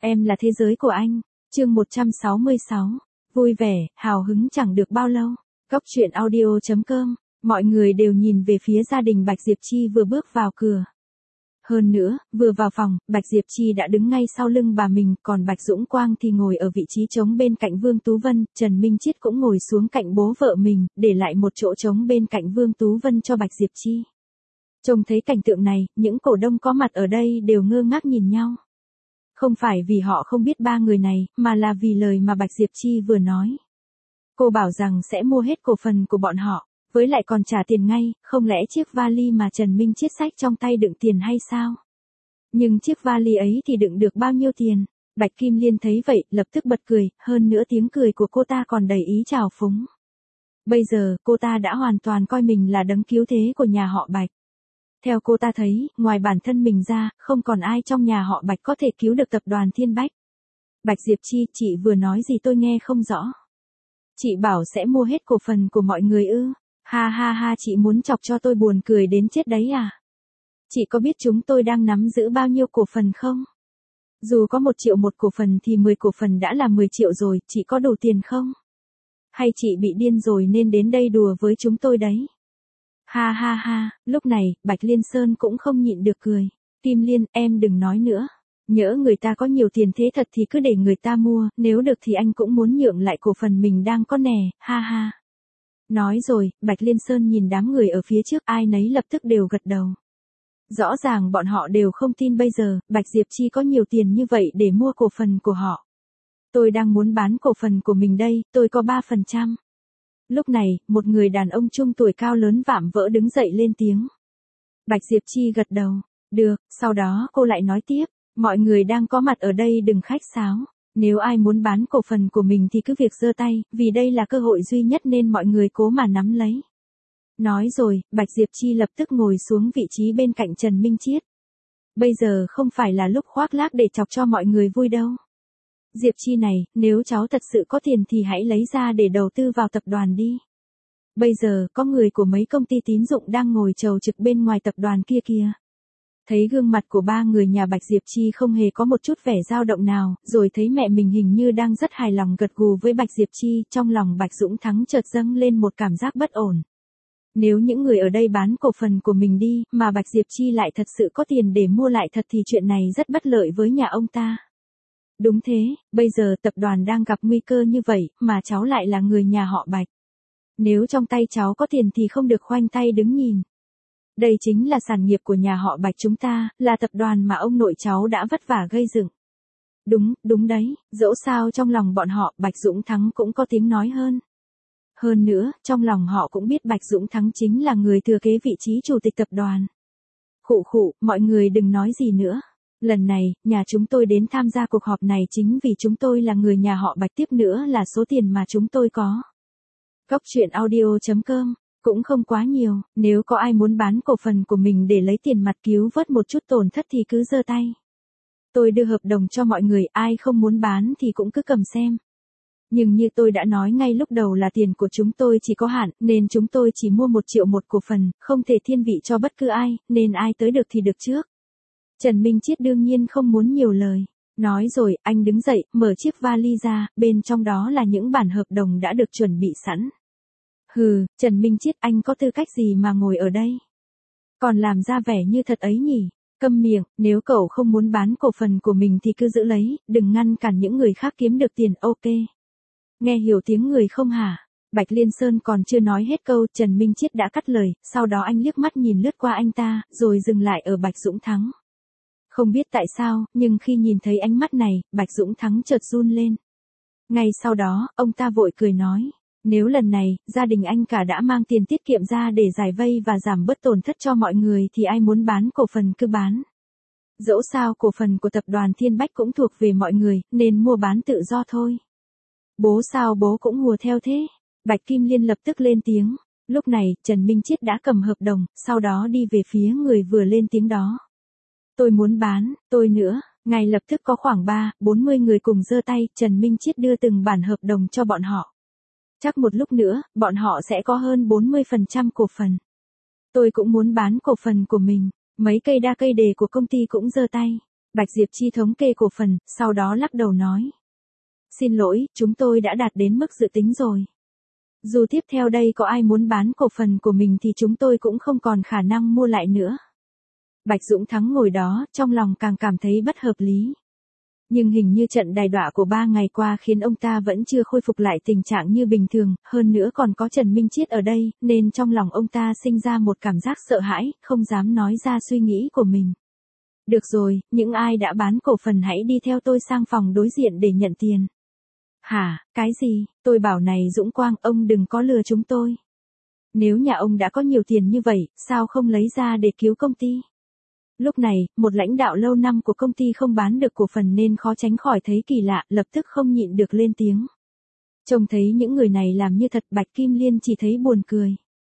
Em là thế giới của anh. Chương 166. Vui vẻ, hào hứng chẳng được bao lâu. Góc truyện audio.com. Mọi người đều nhìn về phía gia đình Bạch Diệp Chi vừa bước vào cửa. Hơn nữa, vừa vào phòng, Bạch Diệp Chi đã đứng ngay sau lưng bà mình, còn Bạch Dũng Quang thì ngồi ở vị trí trống bên cạnh Vương Tú Vân, Trần Minh Chiết cũng ngồi xuống cạnh bố vợ mình, để lại một chỗ trống bên cạnh Vương Tú Vân cho Bạch Diệp Chi. Trông thấy cảnh tượng này, những cổ đông có mặt ở đây đều ngơ ngác nhìn nhau. Không phải vì họ không biết ba người này, mà là vì lời mà Bạch Diệp Chi vừa nói. Cô bảo rằng sẽ mua hết cổ phần của bọn họ, với lại còn trả tiền ngay, không lẽ chiếc vali mà Trần Minh Chiết xách trong tay đựng tiền hay sao? Nhưng chiếc vali ấy thì đựng được bao nhiêu tiền? Bạch Kim Liên thấy vậy, lập tức bật cười, hơn nữa tiếng cười của cô ta còn đầy ý trào phúng. Bây giờ, cô ta đã hoàn toàn coi mình là đấng cứu thế của nhà họ Bạch. Theo cô ta thấy, ngoài bản thân mình ra, không còn ai trong nhà họ Bạch có thể cứu được tập đoàn Thiên Bách. Bạch Diệp Chi, chị vừa nói gì tôi nghe không rõ. Chị bảo sẽ mua hết cổ phần của mọi người ư? Ha ha ha, chị muốn chọc cho tôi buồn cười đến chết đấy à? Chị có biết chúng tôi đang nắm giữ bao nhiêu cổ phần không? Dù có 1 triệu một cổ phần thì 10 cổ phần đã là 10 triệu rồi, chị có đủ tiền không? Hay chị bị điên rồi nên đến đây đùa với chúng tôi đấy? Ha ha ha, lúc này, Bạch Liên Sơn cũng không nhịn được cười. Kim Liên, em đừng nói nữa. Nhỡ người ta có nhiều tiền thế thật thì cứ để người ta mua, nếu được thì anh cũng muốn nhượng lại cổ phần mình đang có nè, ha ha. Nói rồi, Bạch Liên Sơn nhìn đám người ở phía trước, ai nấy lập tức đều gật đầu. Rõ ràng bọn họ đều không tin bây giờ, Bạch Diệp Chi có nhiều tiền như vậy để mua cổ phần của họ. Tôi đang muốn bán cổ phần của mình đây, tôi có 3%. Lúc này, một người đàn ông trung tuổi cao lớn vạm vỡ đứng dậy lên tiếng. Bạch Diệp Chi gật đầu. Được, sau đó cô lại nói tiếp. Mọi người đang có mặt ở đây đừng khách sáo. Nếu ai muốn bán cổ phần của mình thì cứ việc giơ tay, vì đây là cơ hội duy nhất nên mọi người cố mà nắm lấy. Nói rồi, Bạch Diệp Chi lập tức ngồi xuống vị trí bên cạnh Trần Minh Chiết. Bây giờ không phải là lúc khoác lác để chọc cho mọi người vui đâu. Diệp Chi này, nếu cháu thật sự có tiền thì hãy lấy ra để đầu tư vào tập đoàn đi. Bây giờ, có người của mấy công ty tín dụng đang ngồi chầu trực bên ngoài tập đoàn kia kìa. Thấy gương mặt của ba người nhà Bạch Diệp Chi không hề có một chút vẻ dao động nào, rồi thấy mẹ mình hình như đang rất hài lòng gật gù với Bạch Diệp Chi, trong lòng Bạch Dũng Thắng chợt dâng lên một cảm giác bất ổn. Nếu những người ở đây bán cổ phần của mình đi, mà Bạch Diệp Chi lại thật sự có tiền để mua lại thật thì chuyện này rất bất lợi với nhà ông ta. Đúng thế, bây giờ tập đoàn đang gặp nguy cơ như vậy, mà cháu lại là người nhà họ Bạch. Nếu trong tay cháu có tiền thì không được khoanh tay đứng nhìn. Đây chính là sản nghiệp của nhà họ Bạch chúng ta, là tập đoàn mà ông nội cháu đã vất vả gây dựng. Đúng đấy, dẫu sao trong lòng bọn họ, Bạch Dũng Thắng cũng có tiếng nói hơn. Hơn nữa, trong lòng họ cũng biết Bạch Dũng Thắng chính là người thừa kế vị trí chủ tịch tập đoàn. Khụ, mọi người đừng nói gì nữa. Lần này, nhà chúng tôi đến tham gia cuộc họp này chính vì chúng tôi là người nhà họ Bạch, tiếp nữa là số tiền mà chúng tôi có. Góc truyện audio.com, cũng không quá nhiều, nếu có ai muốn bán cổ phần của mình để lấy tiền mặt cứu vớt một chút tổn thất thì cứ giơ tay. Tôi đưa hợp đồng cho mọi người, ai không muốn bán thì cũng cứ cầm xem. Nhưng như tôi đã nói ngay lúc đầu là tiền của chúng tôi chỉ có hạn, nên chúng tôi chỉ mua 1 triệu một cổ phần, không thể thiên vị cho bất cứ ai, nên ai tới được thì được trước. Trần Minh Chiết đương nhiên không muốn nhiều lời. Nói rồi, anh đứng dậy, mở chiếc vali ra, bên trong đó là những bản hợp đồng đã được chuẩn bị sẵn. Hừ, Trần Minh Chiết, anh có tư cách gì mà ngồi ở đây? Còn làm ra vẻ như thật ấy nhỉ? Câm miệng, nếu cậu không muốn bán cổ phần của mình thì cứ giữ lấy, đừng ngăn cản những người khác kiếm được tiền, ok? Nghe hiểu tiếng người không hả? Bạch Liên Sơn còn chưa nói hết câu, Trần Minh Chiết đã cắt lời, sau đó anh liếc mắt nhìn lướt qua anh ta, rồi dừng lại ở Bạch Dũng Thắng. Không biết tại sao, nhưng khi nhìn thấy ánh mắt này, Bạch Dũng Thắng chợt run lên. Ngay sau đó, ông ta vội cười nói, nếu lần này, gia đình anh cả đã mang tiền tiết kiệm ra để giải vây và giảm bớt tổn thất cho mọi người thì ai muốn bán cổ phần cứ bán. Dẫu sao cổ phần của tập đoàn Thiên Bách cũng thuộc về mọi người, nên mua bán tự do thôi. Bố sao bố cũng hùa theo thế? Bạch Kim Liên lập tức lên tiếng. Lúc này, Trần Minh Chiết đã cầm hợp đồng, sau đó đi về phía người vừa lên tiếng đó. Tôi muốn bán, tôi nữa. Ngay lập tức có khoảng 40 người cùng giơ tay, Trần Minh Chiết đưa từng bản hợp đồng cho bọn họ. Chắc một lúc nữa, bọn họ sẽ có hơn 40% cổ phần. Tôi cũng muốn bán cổ phần của mình. Mấy cây đa cây đề của công ty cũng giơ tay. Bạch Diệp Chi thống kê cổ phần, sau đó lắc đầu nói. Xin lỗi, chúng tôi đã đạt đến mức dự tính rồi. Dù tiếp theo đây có ai muốn bán cổ phần của mình thì chúng tôi cũng không còn khả năng mua lại nữa. Bạch Dũng Thắng ngồi đó, trong lòng càng cảm thấy bất hợp lý. Nhưng hình như trận đày đọa của 3 ngày qua khiến ông ta vẫn chưa khôi phục lại tình trạng như bình thường, hơn nữa còn có Trần Minh Chiết ở đây, nên trong lòng ông ta sinh ra một cảm giác sợ hãi, không dám nói ra suy nghĩ của mình. Được rồi, những ai đã bán cổ phần hãy đi theo tôi sang phòng đối diện để nhận tiền. Hả, cái gì, tôi bảo này Dũng Quang, ông đừng có lừa chúng tôi. Nếu nhà ông đã có nhiều tiền như vậy, sao không lấy ra để cứu công ty? Lúc này, một lãnh đạo lâu năm của công ty không bán được cổ phần nên khó tránh khỏi thấy kỳ lạ, lập tức không nhịn được lên tiếng. Trông thấy những người này làm như thật, Bạch Kim Liên chỉ thấy buồn cười.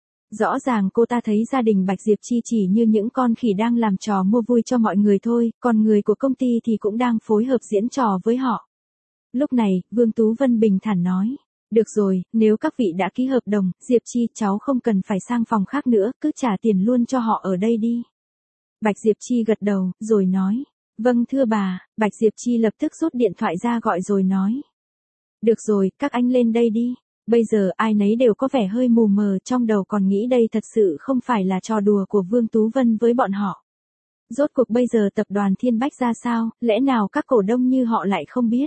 Rõ ràng cô ta thấy gia đình Bạch Diệp Chi chỉ như những con khỉ đang làm trò mua vui cho mọi người thôi, còn người của công ty thì cũng đang phối hợp diễn trò với họ. Lúc này, Vương Tú Vân bình thản nói. Được rồi, nếu các vị đã ký hợp đồng, Diệp Chi cháu không cần phải sang phòng khác nữa, cứ trả tiền luôn cho họ ở đây đi. Bạch Diệp Chi gật đầu, rồi nói. Vâng thưa bà, Bạch Diệp Chi lập tức rút điện thoại ra gọi rồi nói. Được rồi, các anh lên đây đi. Bây giờ ai nấy đều có vẻ hơi mù mờ, trong đầu còn nghĩ đây thật sự không phải là trò đùa của Vương Tú Vân với bọn họ. Rốt cuộc bây giờ tập đoàn Thiên Bách ra sao, lẽ nào các cổ đông như họ lại không biết?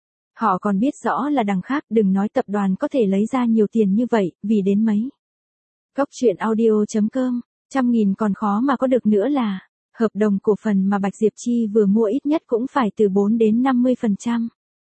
Họ còn biết rõ là đằng khác, đừng nói tập đoàn có thể lấy ra nhiều tiền như vậy, vì đến mấy. Cốc truyện audio.com, 100.000 còn khó mà có được nữa là, hợp đồng cổ phần mà Bạch Diệp Chi vừa mua ít nhất cũng phải từ 4 đến 50%.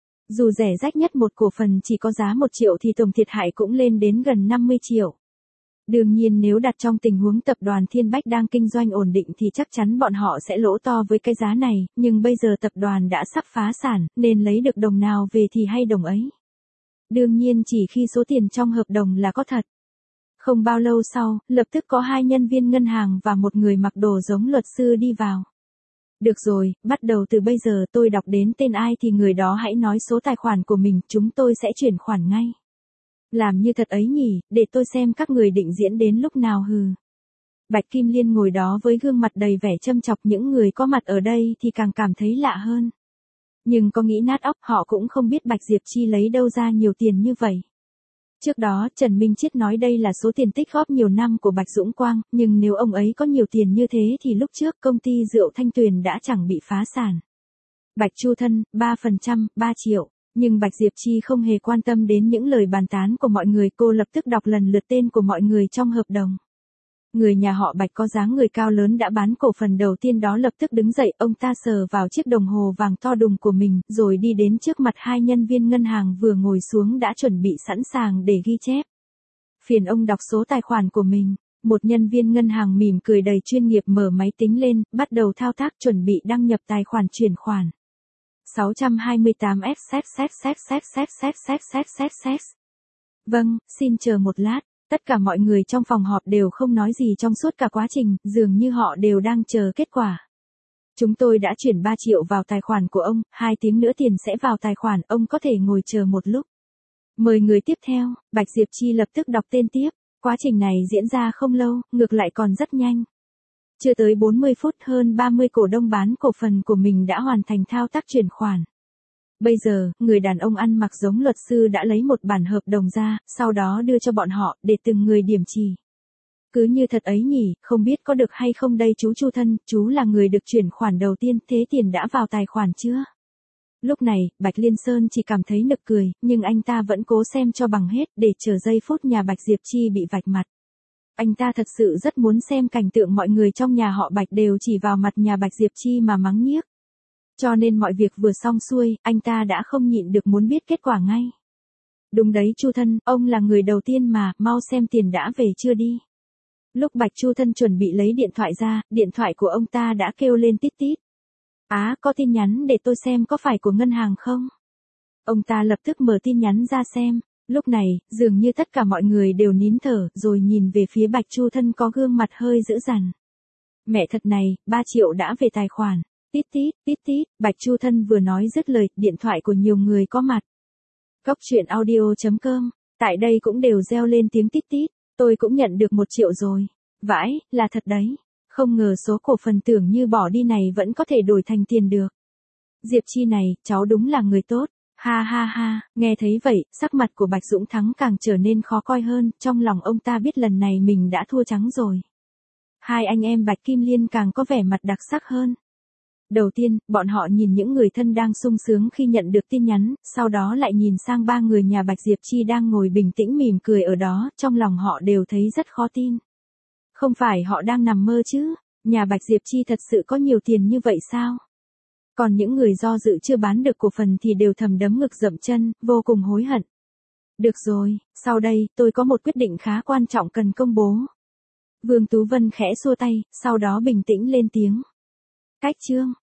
Dù rẻ rách nhất một cổ phần chỉ có giá 1 triệu thì tổng thiệt hại cũng lên đến gần 50 triệu. Đương nhiên nếu đặt trong tình huống tập đoàn Thiên Bách đang kinh doanh ổn định thì chắc chắn bọn họ sẽ lỗ to với cái giá này, nhưng bây giờ tập đoàn đã sắp phá sản, nên lấy được đồng nào về thì hay đồng ấy. Đương nhiên chỉ khi số tiền trong hợp đồng là có thật. Không bao lâu sau, lập tức có 2 nhân viên ngân hàng và một người mặc đồ giống luật sư đi vào. Được rồi, bắt đầu từ bây giờ tôi đọc đến tên ai thì người đó hãy nói số tài khoản của mình, chúng tôi sẽ chuyển khoản ngay. Làm như thật ấy nhỉ, để tôi xem các người định diễn đến lúc nào hừ. Bạch Kim Liên ngồi đó với gương mặt đầy vẻ châm chọc, những người có mặt ở đây thì càng cảm thấy lạ hơn. Nhưng có nghĩ nát óc, họ cũng không biết Bạch Diệp Chi lấy đâu ra nhiều tiền như vậy. Trước đó, Trần Minh Chiết nói đây là số tiền tích góp nhiều năm của Bạch Dũng Quang, nhưng nếu ông ấy có nhiều tiền như thế thì lúc trước công ty rượu Thanh Tuyền đã chẳng bị phá sản. Bạch Chu Thân, 3%, 3 triệu. Nhưng Bạch Diệp Chi không hề quan tâm đến những lời bàn tán của mọi người, cô lập tức đọc lần lượt tên của mọi người trong hợp đồng. Người nhà họ Bạch có dáng người cao lớn đã bán cổ phần đầu tiên đó lập tức đứng dậy, ông ta sờ vào chiếc đồng hồ vàng to đùng của mình, rồi đi đến trước mặt 2 nhân viên ngân hàng vừa ngồi xuống đã chuẩn bị sẵn sàng để ghi chép. Phiền ông đọc số tài khoản của mình. Một nhân viên ngân hàng mỉm cười đầy chuyên nghiệp mở máy tính lên, bắt đầu thao tác chuẩn bị đăng nhập tài khoản chuyển khoản. 628 XXXXXXXXXXXX. Vâng, xin chờ một lát. Tất cả mọi người trong phòng họp đều không nói gì trong suốt cả quá trình, dường như họ đều đang chờ kết quả. Chúng tôi đã chuyển 3 triệu vào tài khoản của ông, 2 tiếng nữa tiền sẽ vào tài khoản, ông có thể ngồi chờ một lúc. Mời người tiếp theo, Bạch Diệp Chi lập tức đọc tên tiếp. Quá trình này diễn ra không lâu, ngược lại còn rất nhanh. Chưa tới 40 phút hơn 30 cổ đông bán cổ phần của mình đã hoàn thành thao tác chuyển khoản. Bây giờ, người đàn ông ăn mặc giống luật sư đã lấy một bản hợp đồng ra, sau đó đưa cho bọn họ, để từng người điểm chỉ. Cứ như thật ấy nhỉ, không biết có được hay không đây chú Chu Thân, chú là người được chuyển khoản đầu tiên, thế tiền đã vào tài khoản chưa? Lúc này, Bạch Liên Sơn chỉ cảm thấy nực cười, nhưng anh ta vẫn cố xem cho bằng hết, để chờ giây phút nhà Bạch Diệp Chi bị vạch mặt. Anh ta thật sự rất muốn xem cảnh tượng mọi người trong nhà họ Bạch đều chỉ vào mặt nhà Bạch Diệp Chi mà mắng nhiếc. Cho nên mọi việc vừa xong xuôi, anh ta đã không nhịn được muốn biết kết quả ngay. Đúng đấy Chu Thân, ông là người đầu tiên mà, mau xem tiền đã về chưa đi. Lúc Bạch Chu Thân chuẩn bị lấy điện thoại ra, điện thoại của ông ta đã kêu lên tít tít. Á, có tin nhắn để tôi xem có phải của ngân hàng không? Ông ta lập tức mở tin nhắn ra xem. Lúc này, dường như tất cả mọi người đều nín thở, rồi nhìn về phía Bạch Chu Thân có gương mặt hơi dữ dằn. Mẹ thật này, 3 triệu đã về tài khoản. Tít tít, Bạch Chu Thân vừa nói dứt lời, điện thoại của nhiều người có mặt. Cốc truyện audio.com, tại đây cũng đều reo lên tiếng tít tít, tôi cũng nhận được 1 triệu rồi. Vãi, là thật đấy. Không ngờ số cổ phần tưởng như bỏ đi này vẫn có thể đổi thành tiền được. Diệp Chi này, cháu đúng là người tốt. Ha ha ha, nghe thấy vậy, sắc mặt của Bạch Dũng Thắng càng trở nên khó coi hơn, trong lòng ông ta biết lần này mình đã thua trắng rồi. Hai anh em Bạch Kim Liên càng có vẻ mặt đặc sắc hơn. Đầu tiên, bọn họ nhìn những người thân đang sung sướng khi nhận được tin nhắn, sau đó lại nhìn sang ba người nhà Bạch Diệp Chi đang ngồi bình tĩnh mỉm cười ở đó, trong lòng họ đều thấy rất khó tin. Không phải họ đang nằm mơ chứ, nhà Bạch Diệp Chi thật sự có nhiều tiền như vậy sao? Còn những người do dự chưa bán được cổ phần thì đều thầm đấm ngực dậm chân, vô cùng hối hận. Được rồi, sau đây, tôi có một quyết định khá quan trọng cần công bố. Vương Tú Vân khẽ xua tay, sau đó bình tĩnh lên tiếng. Cách chương